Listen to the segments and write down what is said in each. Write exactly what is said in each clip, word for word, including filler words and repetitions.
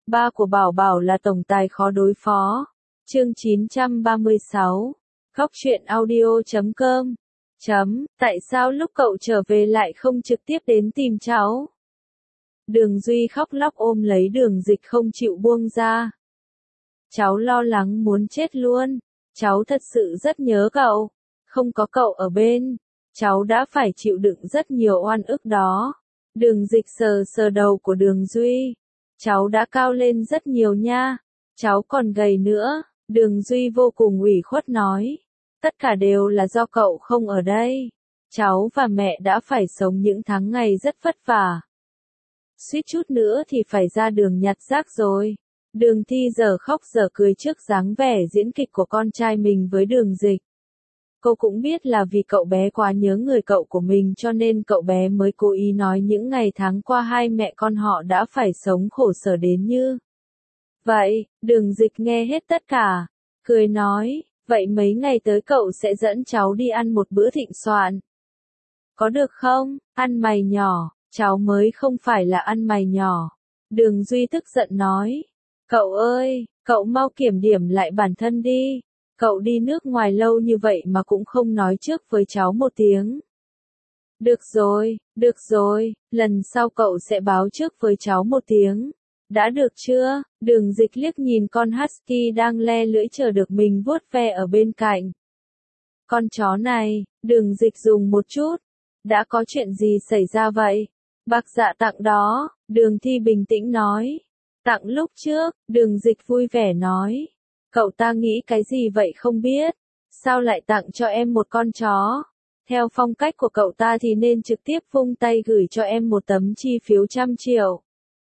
Ba của Bảo Bảo là tổng tài khó đối phó. Chương chín trăm ba mươi sáu. Góc truyện audio chấm com. Chấm, tại sao lúc cậu trở về lại không trực tiếp đến tìm cháu? Đường Duy khóc lóc ôm lấy Đường Dịch không chịu buông ra. Cháu lo lắng muốn chết luôn. Cháu thật sự rất nhớ cậu. Không có cậu ở bên, cháu đã phải chịu đựng rất nhiều oan ức đó. Đường Dịch sờ sờ đầu của Đường Duy. Cháu đã cao lên rất nhiều nha. Cháu còn gầy nữa. Đường Duy vô cùng ủy khuất nói. Tất cả đều là do cậu không ở đây. Cháu và mẹ đã phải sống những tháng ngày rất vất vả. Suýt chút nữa thì phải ra đường nhặt rác rồi. Đường Thi giờ khóc giờ cười trước dáng vẻ diễn kịch của con trai mình với Đường Dịch. Cô cũng biết là vì cậu bé quá nhớ người cậu của mình cho nên cậu bé mới cố ý nói những ngày tháng qua hai mẹ con họ đã phải sống khổ sở đến như. Vậy, Đường Dịch nghe hết tất cả, cười nói, vậy mấy ngày tới cậu sẽ dẫn cháu đi ăn một bữa thịnh soạn. Có được không, ăn mày nhỏ, cháu mới không phải là ăn mày nhỏ. Đường Duy tức giận nói, cậu ơi, cậu mau kiểm điểm lại bản thân đi. Cậu đi nước ngoài lâu như vậy mà cũng không nói trước với cháu một tiếng. Được rồi, được rồi, lần sau cậu sẽ báo trước với cháu một tiếng. Đã được chưa? Đường Dịch liếc nhìn con husky đang le lưỡi chờ được mình vuốt ve ở bên cạnh. Con chó này, Đường Dịch dùng một chút. Đã có chuyện gì xảy ra vậy? Bạc Dạ tặng đó, Đường Thi bình tĩnh nói. Tặng lúc trước, Đường Dịch vui vẻ nói. Cậu ta nghĩ cái gì vậy không biết? Sao lại tặng cho em một con chó? Theo phong cách của cậu ta thì nên trực tiếp vung tay gửi cho em một tấm chi phiếu trăm triệu.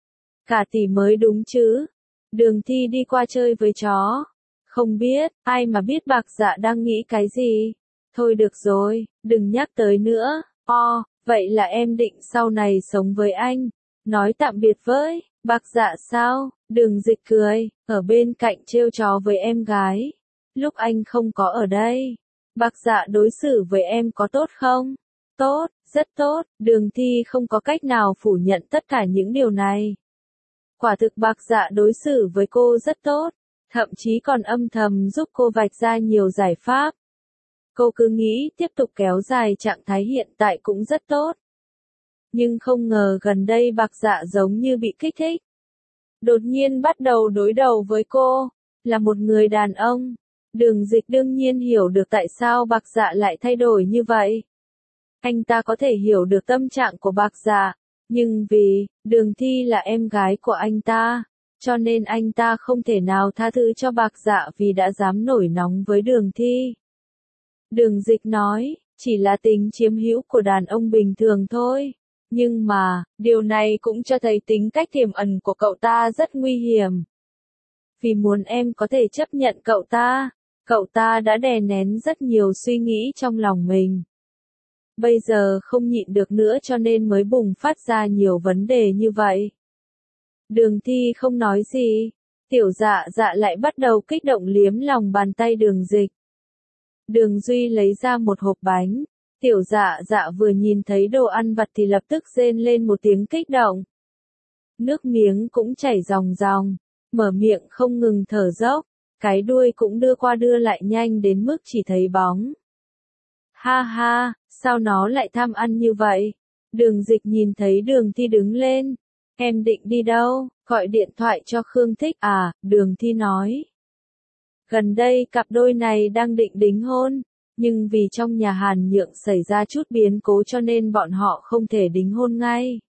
Cả tỷ mới đúng chứ? Đường Thi đi qua chơi với chó. Không biết, ai mà biết Bạc Dạ đang nghĩ cái gì? Thôi được rồi, đừng nhắc tới nữa. O, vậy là em định sau này sống với anh. Nói tạm biệt với Bạc Dạ sao? Đường Dịch cười, ở bên cạnh trêu chó với em gái. Lúc anh không có ở đây, Bạc Dạ đối xử với em có tốt không? Tốt, rất tốt. Đường Thi không có cách nào phủ nhận tất cả những điều này. Quả thực Bạc Dạ đối xử với cô rất tốt, thậm chí còn âm thầm giúp cô vạch ra nhiều giải pháp. Cô cứ nghĩ tiếp tục kéo dài trạng thái hiện tại cũng rất tốt. Nhưng không ngờ gần đây Bạc Dạ giống như bị kích thích. Đột nhiên bắt đầu đối đầu với cô, là một người đàn ông. Đường Dịch đương nhiên hiểu được tại sao Bạc Dạ lại thay đổi như vậy. Anh ta có thể hiểu được tâm trạng của Bạc Dạ, nhưng vì, Đường Thi là em gái của anh ta, cho nên anh ta không thể nào tha thứ cho Bạc Dạ vì đã dám nổi nóng với Đường Thi. Đường Dịch nói, chỉ là tình chiếm hữu của đàn ông bình thường thôi. Nhưng mà, điều này cũng cho thấy tính cách tiềm ẩn của cậu ta rất nguy hiểm. Vì muốn em có thể chấp nhận cậu ta, cậu ta đã đè nén rất nhiều suy nghĩ trong lòng mình. Bây giờ không nhịn được nữa cho nên mới bùng phát ra nhiều vấn đề như vậy. Đường Thi không nói gì, Tiểu Dạ Dạ lại bắt đầu kích động liếm lòng bàn tay Đường Dịch. Đường Duy lấy ra một hộp bánh. Tiểu Dạ Dạ vừa nhìn thấy đồ ăn vặt thì lập tức rên lên một tiếng kích động. Nước miếng cũng chảy ròng ròng, mở miệng không ngừng thở dốc, cái đuôi cũng đưa qua đưa lại nhanh đến mức chỉ thấy bóng. Ha ha, sao nó lại tham ăn như vậy? Đường Dịch nhìn thấy Đường Thi đứng lên. Em định đi đâu? Gọi điện thoại cho Khương Thích à? Đường Thi nói. Gần đây cặp đôi này đang định đính hôn. Nhưng vì trong nhà Hàn Nhượng xảy ra chút biến cố cho nên bọn họ không thể đính hôn ngay.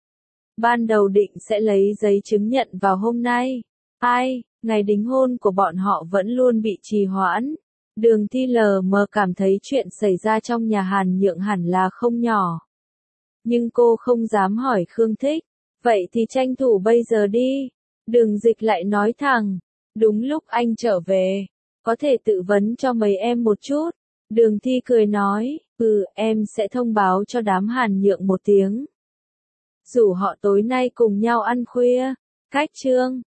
Ban đầu định sẽ lấy giấy chứng nhận vào hôm nay. Ai, ngày đính hôn của bọn họ vẫn luôn bị trì hoãn. Đường Thi lờ mờ cảm thấy chuyện xảy ra trong nhà Hàn Nhượng hẳn là không nhỏ. Nhưng cô không dám hỏi Khương Thích. Vậy thì tranh thủ bây giờ đi. Đường Dịch lại nói thẳng. Đúng lúc anh trở về. Có thể tự vấn cho mấy em một chút. Đường Thi cười nói, ừ, em sẽ thông báo cho đám Hàn Nhượng một tiếng. Rủ họ tối nay cùng nhau ăn khuya. Cách chương